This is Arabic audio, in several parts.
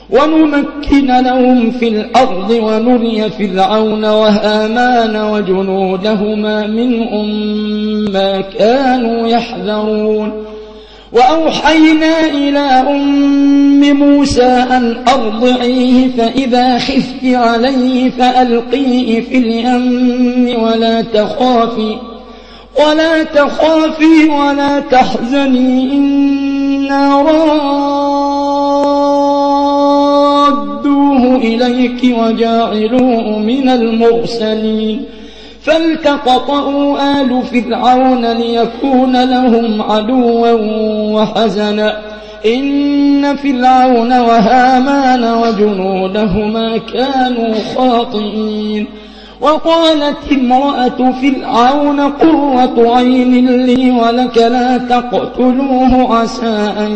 ونمكن لهم في الأرض ونري فرعون وهامان وجنودهما منهم ما كانوا يحذرون وأوحينا إلى أم موسى أن أرضعيه فإذا خفت عليه فألقيه في اليم ولا تخافي ولا تحزني إنا رادوه إليك وجاعلوه من المرسلين فالتقطه آل فرعون ليكون لهم عدوا وحزنا إن فرعون وهامان وجنودهما كانوا خاطئين وقالت امرأة فرعون قرة عين لي ولك لا تقتلوه عسى أن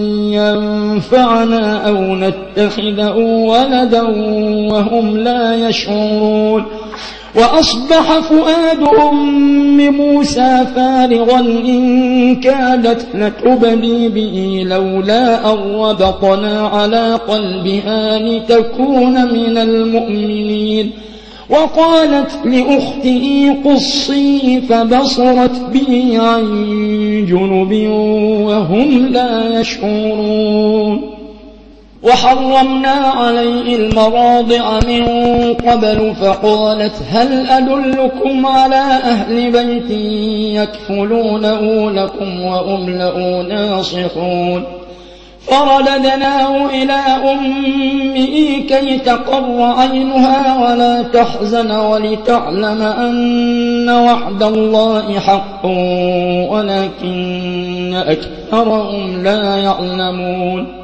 ينفعنا أو نتخذه ولدا وهم لا يشعرون وأصبح فؤاد أم موسى فارغا إن كادت لتبدي به لولا أن ربطنا على قلبها لتكون من المؤمنين وقالت لأخته قصيه فبصرت به عن جنب وهم لا يشعرون وحرمنا عليه المراضع من قبل فقالت هل أدلكم على أهل بيت يكفلونه لكم وهم له ناصحون فرددناه إلى أمه كي تقر عينها ولا تحزن ولتعلم أن وعد الله حق ولكن أكثرهم لا يعلمون